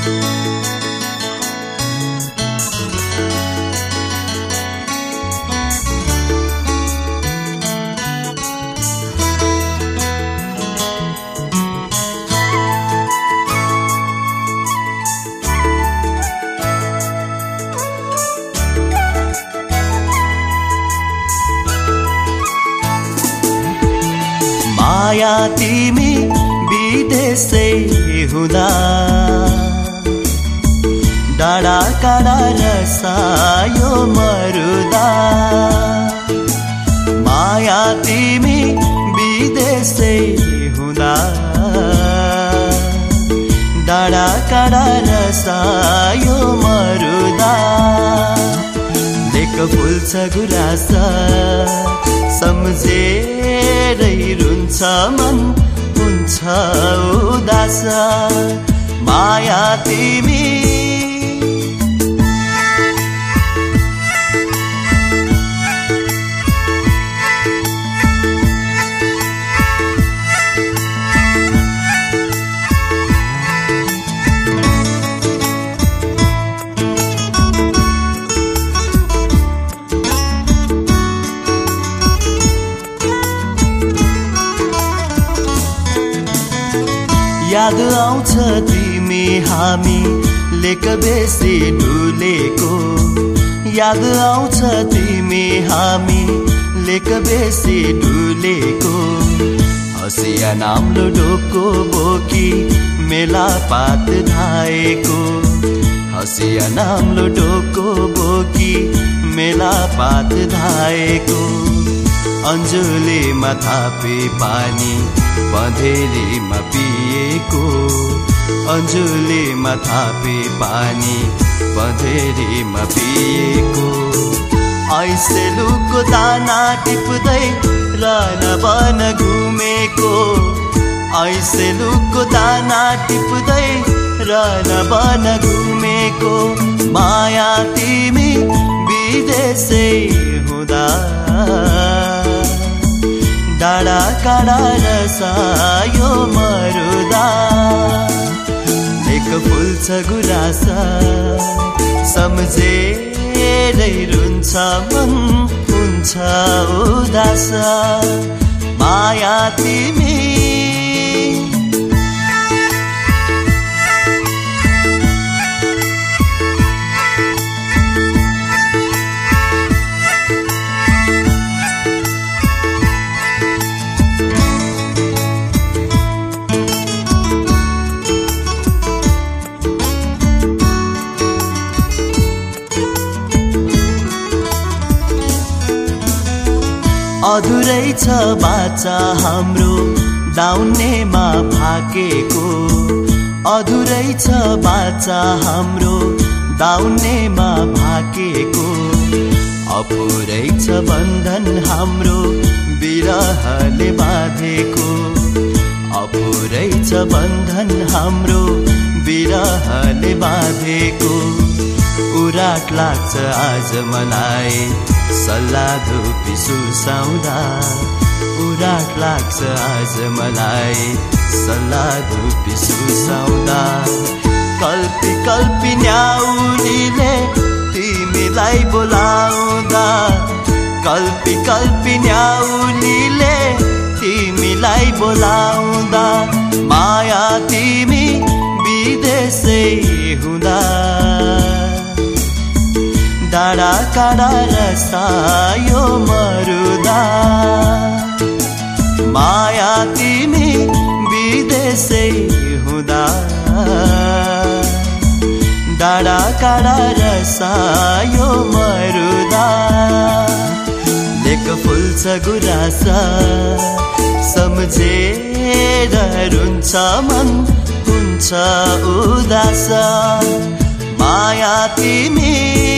माया तिमी विदेशै हुँदा डाँडा काँडा रसायो मरुदा माया तिमी विदेशै हुँदा डाँडा काँडा रसायो मरुदा लेक फुल्छ गुराँस सम्झेरै रुन्छ मन हुन्छ उदास माया तिमी याद आउँछ तिमी हामी लेक बेसी डुलेको याद आउँछ तिमी हामी लेक बेसी डुलेको हसिया नाम्लो डोको बोकी मेला पात धाएको हसिया नाम्लो डोको बोकी मेला पात धाएको अन्जुलीमा थापे पानी पँधेरीमा पिएको अन्जुलीमा थापे पानी पँधेरीमा पिएको ऐसेलुको दाना टिप्दै रन बन घुमेको ऐसेलुको दाना टिप्दै रन बन घुमेको माया तिमी विदेशै हुँदा डाँडा काँडा रसायो मरुदा लेक फुल्छ गुराँस सम्झेरै रुन्छ मन हुन्छ उदास माया तिमी अधुरै छ बाचा हाम्रो दाउनेमा भाकेको अधुरै छ बाचा हाम्रो दाउनेमा भाकेको अपुरै छ बन्धन हाम्रो बिरहले बाँधेको अपुरै छ बन्धन हाम्रो बिरहले बाँधेको उराट लाग्छ आज मलाई सल्लाह धुपी सुसाउँदा उराट लाग्छ आज मलाई सल्लाह धुपी सुसाउँदा कल्पी कल्पी न्याउरीले तिमीलाई बोलाउँदा कल्पी कल्पी न्याउरीले तिमीलाई बोलाउँदा माया तिमी विदेशै हुँदा डाँडा काँडा रसायो मरुदा माया तिमी विदेशै हुँदा डाँडा काँडा रसायो मरुदा लेक फुल्छ गुराँस सम्झेर रुन्छ मन हुन्छ उदास माया तिमी